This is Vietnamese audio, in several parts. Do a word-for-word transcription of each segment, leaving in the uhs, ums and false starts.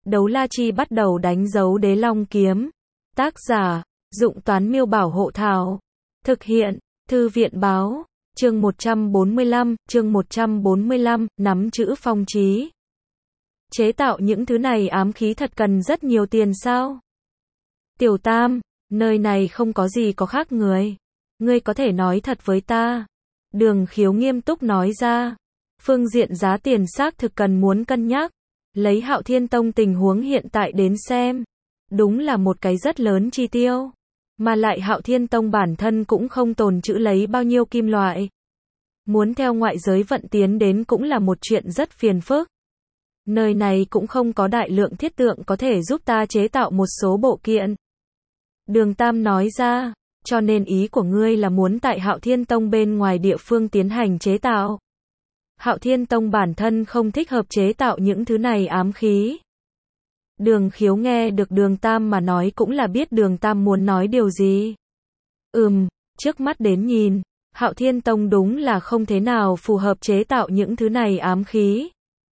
Đấu la chi bắt đầu đánh dấu đế long kiếm. Tác giả, Dụng Toán Miêu Bảo Hộ Thảo. Thực hiện, Thư viện Báo. Chương một trăm bốn mươi lăm, chương một trăm bốn mươi lăm, nắm chữ phong chí. Chế tạo những thứ này ám khí thật cần rất nhiều tiền sao? Tiểu Tam, nơi này không có gì có khác người. Ngươi có thể nói thật với ta. Đường Khiếu nghiêm túc nói ra. Phương diện giá tiền xác thực cần muốn cân nhắc. Lấy Hạo Thiên Tông tình huống hiện tại đến xem. Đúng là một cái rất lớn chi tiêu. Mà lại Hạo Thiên Tông bản thân cũng không tồn trữ lấy bao nhiêu kim loại. Muốn theo ngoại giới vận tiến đến cũng là một chuyện rất phiền phức. Nơi này cũng không có đại lượng thiết tượng có thể giúp ta chế tạo một số bộ kiện. Đường Tam nói ra, cho nên ý của ngươi là muốn tại Hạo Thiên Tông bên ngoài địa phương tiến hành chế tạo. Hạo Thiên Tông bản thân không thích hợp chế tạo những thứ này ám khí. Đường Khiếu nghe được Đường Tam mà nói cũng là biết Đường Tam muốn nói điều gì. Ừm, trước mắt đến nhìn, Hạo Thiên Tông đúng là không thế nào phù hợp chế tạo những thứ này ám khí.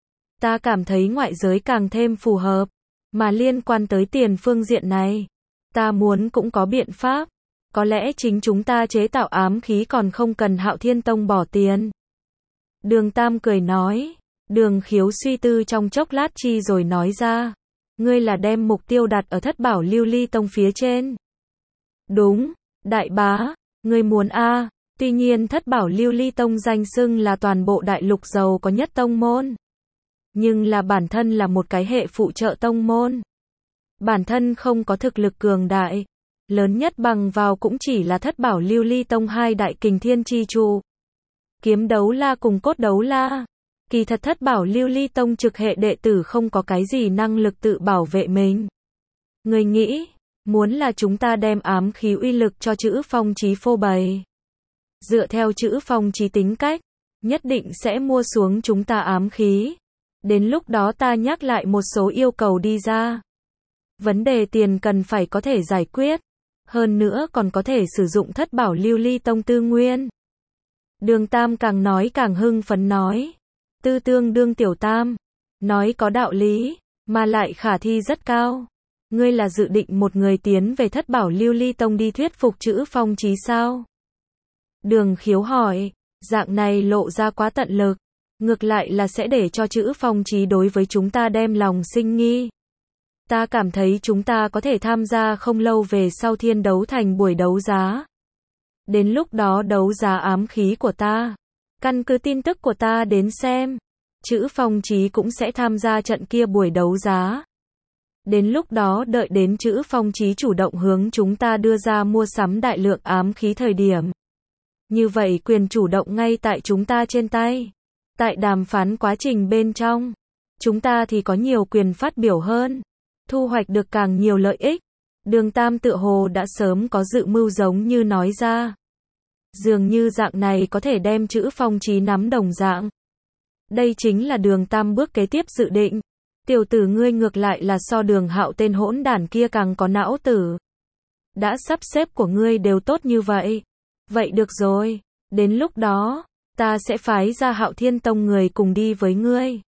Ta cảm thấy ngoại giới càng thêm phù hợp, mà liên quan tới tiền phương diện này, ta muốn cũng có biện pháp. Có lẽ chính chúng ta chế tạo ám khí còn không cần Hạo Thiên Tông bỏ tiền. Đường Tam cười nói. Đường Khiếu suy tư trong chốc lát chi rồi nói ra. Ngươi là đem mục tiêu đặt ở Thất Bảo Lưu Ly Tông phía trên. Đúng, đại bá, ngươi muốn a. Tuy nhiên Thất Bảo Lưu Ly Tông danh xưng là toàn bộ đại lục giàu có nhất tông môn. Nhưng là bản thân là một cái hệ phụ trợ tông môn. Bản thân không có thực lực cường đại. Lớn nhất bằng vào cũng chỉ là Thất Bảo Lưu Ly Tông hai đại kình thiên chi trụ. Kiếm đấu la cùng cốt đấu la. Kỳ thật Thất Bảo Lưu Ly Tông trực hệ đệ tử không có cái gì năng lực tự bảo vệ mình. Người nghĩ, muốn là chúng ta đem ám khí uy lực cho chữ phong chí phô bày. Dựa theo chữ phong chí tính cách, nhất định sẽ mua xuống chúng ta ám khí. Đến lúc đó ta nhắc lại một số yêu cầu đi ra. Vấn đề tiền cần phải có thể giải quyết. Hơn nữa còn có thể sử dụng Thất Bảo Lưu Ly Tông tư nguyên. Đường Tam càng nói càng hưng phấn nói. Tư tương đương Tiểu Tam. Nói có đạo lý, mà lại khả thi rất cao. Ngươi là dự định một người tiến về Thất Bảo Lưu Ly Tông đi thuyết phục chữ phong chí sao? Đường Khiếu hỏi, dạng này lộ ra quá tận lực. Ngược lại là sẽ để cho chữ phong chí đối với chúng ta đem lòng sinh nghi. Ta cảm thấy chúng ta có thể tham gia không lâu về sau thiên đấu thành buổi đấu giá. Đến lúc đó đấu giá ám khí của ta. Căn cứ tin tức của ta đến xem. Chữ phong chí cũng sẽ tham gia trận kia buổi đấu giá. Đến lúc đó đợi đến chữ phong chí chủ động hướng chúng ta đưa ra mua sắm đại lượng ám khí thời điểm. Như vậy quyền chủ động ngay tại chúng ta trên tay. Tại đàm phán quá trình bên trong, chúng ta thì có nhiều quyền phát biểu hơn. Thu hoạch được càng nhiều lợi ích. Đường Tam tựa hồ đã sớm có dự mưu giống như nói ra. Dường như dạng này có thể đem chữ phong chí nắm đồng dạng. Đây chính là Đường Tam bước kế tiếp dự định. Tiểu tử ngươi ngược lại là so Đường Hạo tên hỗn đản kia càng có não tử. Đã sắp xếp của ngươi đều tốt như vậy. Vậy được rồi, đến lúc đó, ta sẽ phái ra Hạo Thiên Tông người cùng đi với ngươi.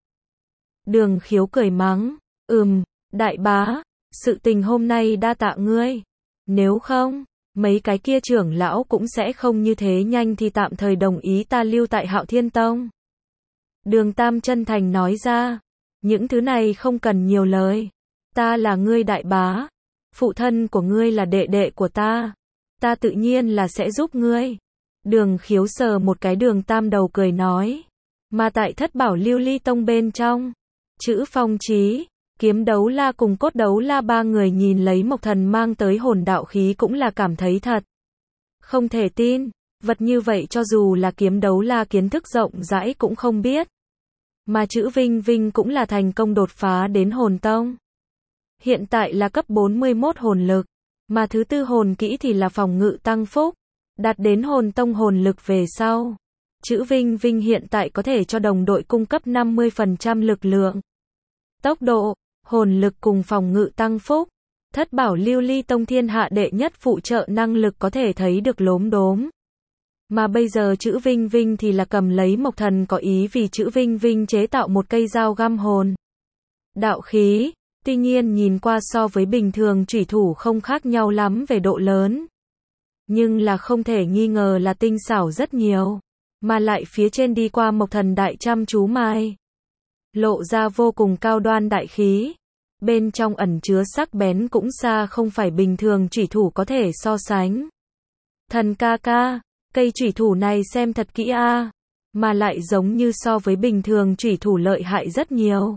Đường Khiếu cười mắng, ừm, đại bá, sự tình hôm nay đa tạ ngươi. Nếu không, mấy cái kia trưởng lão cũng sẽ không như thế nhanh thì tạm thời đồng ý ta lưu tại Hạo Thiên Tông. Đường Tam chân thành nói ra, những thứ này không cần nhiều lời. Ta là ngươi đại bá, phụ thân của ngươi là đệ đệ của ta. Ta tự nhiên là sẽ giúp ngươi. Đường Khiếu sờ một cái Đường Tam đầu cười nói. Mà tại Thất Bảo Lưu Ly Tông bên trong, chữ phong chí, kiếm đấu la cùng cốt đấu la ba người nhìn lấy Mộc Thần mang tới hồn đạo khí cũng là cảm thấy thật. Không thể tin, vật như vậy cho dù là kiếm đấu la kiến thức rộng rãi cũng không biết. Mà chữ Vinh Vinh cũng là thành công đột phá đến hồn tông. Hiện tại là cấp bốn mươi mốt hồn lực. Mà thứ tư hồn kỹ thì là phòng ngự tăng phúc. Đạt đến hồn tông hồn lực về sau. Chữ Vinh Vinh hiện tại có thể cho đồng đội cung cấp năm mươi phần trăm lực lượng. Tốc độ, hồn lực cùng phòng ngự tăng phúc. Thất Bảo Lưu Ly Tông thiên hạ đệ nhất phụ trợ năng lực có thể thấy được lốm đốm. Mà bây giờ chữ Vinh Vinh thì là cầm lấy Mộc Thần có ý vì chữ Vinh Vinh chế tạo một cây dao găm hồn. Đạo khí. Tuy nhiên nhìn qua so với bình thường chủy thủ không khác nhau lắm về độ lớn. Nhưng là không thể nghi ngờ là tinh xảo rất nhiều. Mà lại phía trên đi qua Mộc Thần đại chăm chú mài. Lộ ra vô cùng cao đoan đại khí. Bên trong ẩn chứa sắc bén cũng xa không phải bình thường chủy thủ có thể so sánh. Thần ca ca, cây chủy thủ này xem thật kỹ a, mà lại giống như so với bình thường chủy thủ lợi hại rất nhiều.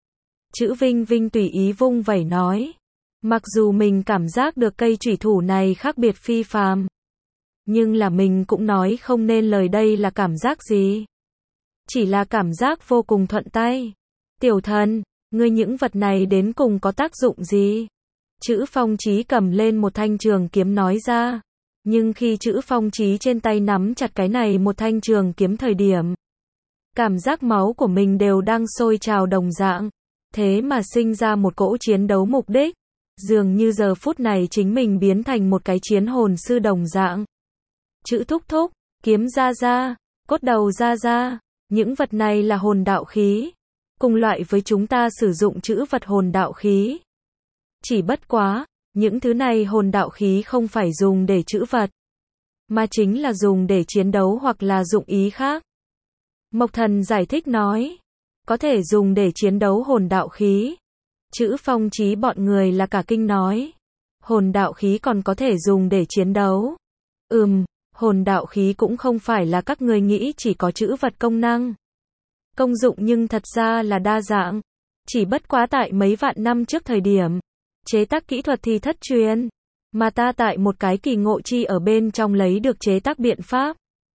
Chữ Vinh Vinh tùy ý vung vẩy nói. Mặc dù mình cảm giác được cây chủy thủ này khác biệt phi phàm, nhưng là mình cũng nói không nên lời đây là cảm giác gì. Chỉ là cảm giác vô cùng thuận tay. Tiểu thần, ngươi những vật này đến cùng có tác dụng gì? Chữ Phong Chí cầm lên một thanh trường kiếm nói ra. Nhưng khi chữ Phong Chí trên tay nắm chặt cái này một thanh trường kiếm thời điểm, cảm giác máu của mình đều đang sôi trào đồng dạng. Thế mà sinh ra một cỗ chiến đấu mục đích. Dường như giờ phút này chính mình biến thành một cái chiến hồn sư đồng dạng. Chữ thúc thúc, kiếm ra ra, cốt đầu ra ra, những vật này là hồn đạo khí. Cùng loại với chúng ta sử dụng chữ vật hồn đạo khí. Chỉ bất quá, những thứ này hồn đạo khí không phải dùng để chữ vật, mà chính là dùng để chiến đấu hoặc là dụng ý khác. Mộc Thần giải thích nói, có thể dùng để chiến đấu hồn đạo khí. Chữ Phong Chí bọn người là cả kinh nói, hồn đạo khí còn có thể dùng để chiến đấu. Ừm, hồn đạo khí cũng không phải là các người nghĩ chỉ có chữ vật công năng. Công dụng nhưng thật ra là đa dạng. Chỉ bất quá tại mấy vạn năm trước thời điểm, chế tác kỹ thuật thì thất truyền, mà ta tại một cái kỳ ngộ chi ở bên trong lấy được chế tác biện pháp.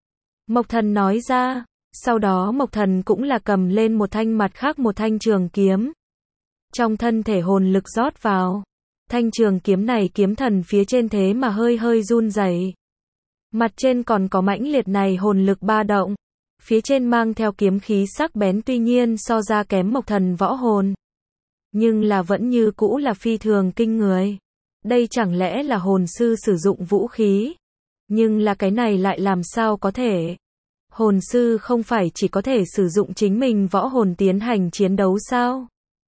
Mộc Thần nói ra, sau đó Mộc Thần cũng là cầm lên một thanh mặt khác một thanh trường kiếm. Trong thân thể hồn lực rót vào. Thanh trường kiếm này kiếm thần phía trên thế mà hơi hơi run rẩy. Mặt trên còn có mãnh liệt này hồn lực ba động. Phía trên mang theo kiếm khí sắc bén tuy nhiên so ra kém Mộc Thần võ hồn. Nhưng là vẫn như cũ là phi thường kinh người. Đây chẳng lẽ là hồn sư sử dụng vũ khí? Nhưng là cái này lại làm sao có thể? Hồn sư không phải chỉ có thể sử dụng chính mình võ hồn tiến hành chiến đấu sao?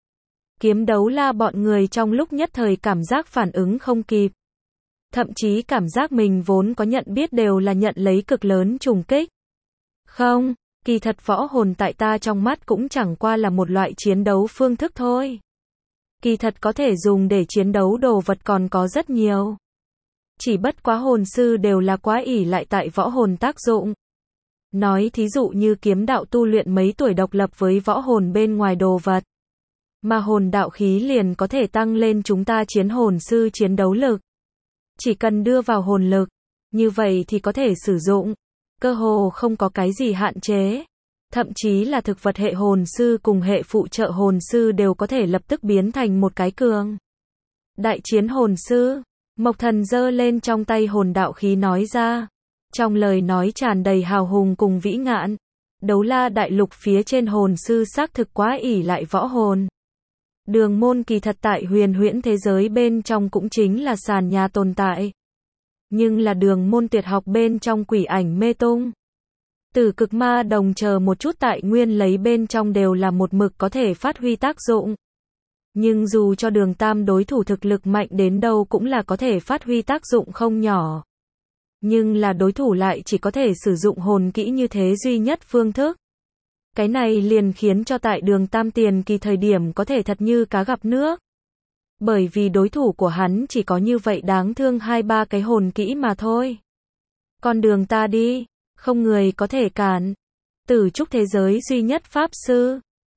Kiếm đấu la bọn người trong lúc nhất thời cảm giác phản ứng không kịp. Thậm chí cảm giác mình vốn có nhận biết đều là nhận lấy cực lớn trùng kích. Không, kỳ thật võ hồn tại ta trong mắt cũng chẳng qua là một loại chiến đấu phương thức thôi. Kỳ thật có thể dùng để chiến đấu đồ vật còn có rất nhiều. Chỉ bất quá hồn sư đều là quá ỷ lại tại võ hồn tác dụng. Nói thí dụ như kiếm đạo tu luyện mấy tuổi độc lập với võ hồn bên ngoài đồ vật. Mà hồn đạo khí liền có thể tăng lên chúng ta chiến hồn sư chiến đấu lực. Chỉ cần đưa vào hồn lực, như vậy thì có thể sử dụng. Cơ hồ không có cái gì hạn chế. Thậm chí là thực vật hệ hồn sư cùng hệ phụ trợ hồn sư đều có thể lập tức biến thành một cái cường đại chiến hồn sư. Mộc Thần giơ lên trong tay hồn đạo khí nói ra. Trong lời nói tràn đầy hào hùng cùng vĩ ngạn. Đấu la đại lục phía trên hồn sư xác thực quá ỷ lại võ hồn. Đường môn kỳ thật tại huyền huyễn thế giới bên trong cũng chính là sàn nhà tồn tại. Nhưng là đường môn tuyệt học bên trong quỷ ảnh mê tung. Tử cực ma đồng chờ một chút tại nguyên lấy bên trong đều là một mực có thể phát huy tác dụng. Nhưng dù cho đường tam đối thủ thực lực mạnh đến đâu cũng là có thể phát huy tác dụng không nhỏ. Nhưng là đối thủ lại chỉ có thể sử dụng hồn kỹ như thế duy nhất phương thức. Cái này liền khiến cho tại đường tam tiền kỳ thời điểm có thể thật như cá gặp nước. Bởi vì đối thủ của hắn chỉ có như vậy đáng thương hai ba cái hồn kỹ mà thôi. Con đường ta đi, không người có thể cản. Tử trúc thế giới duy nhất pháp sư,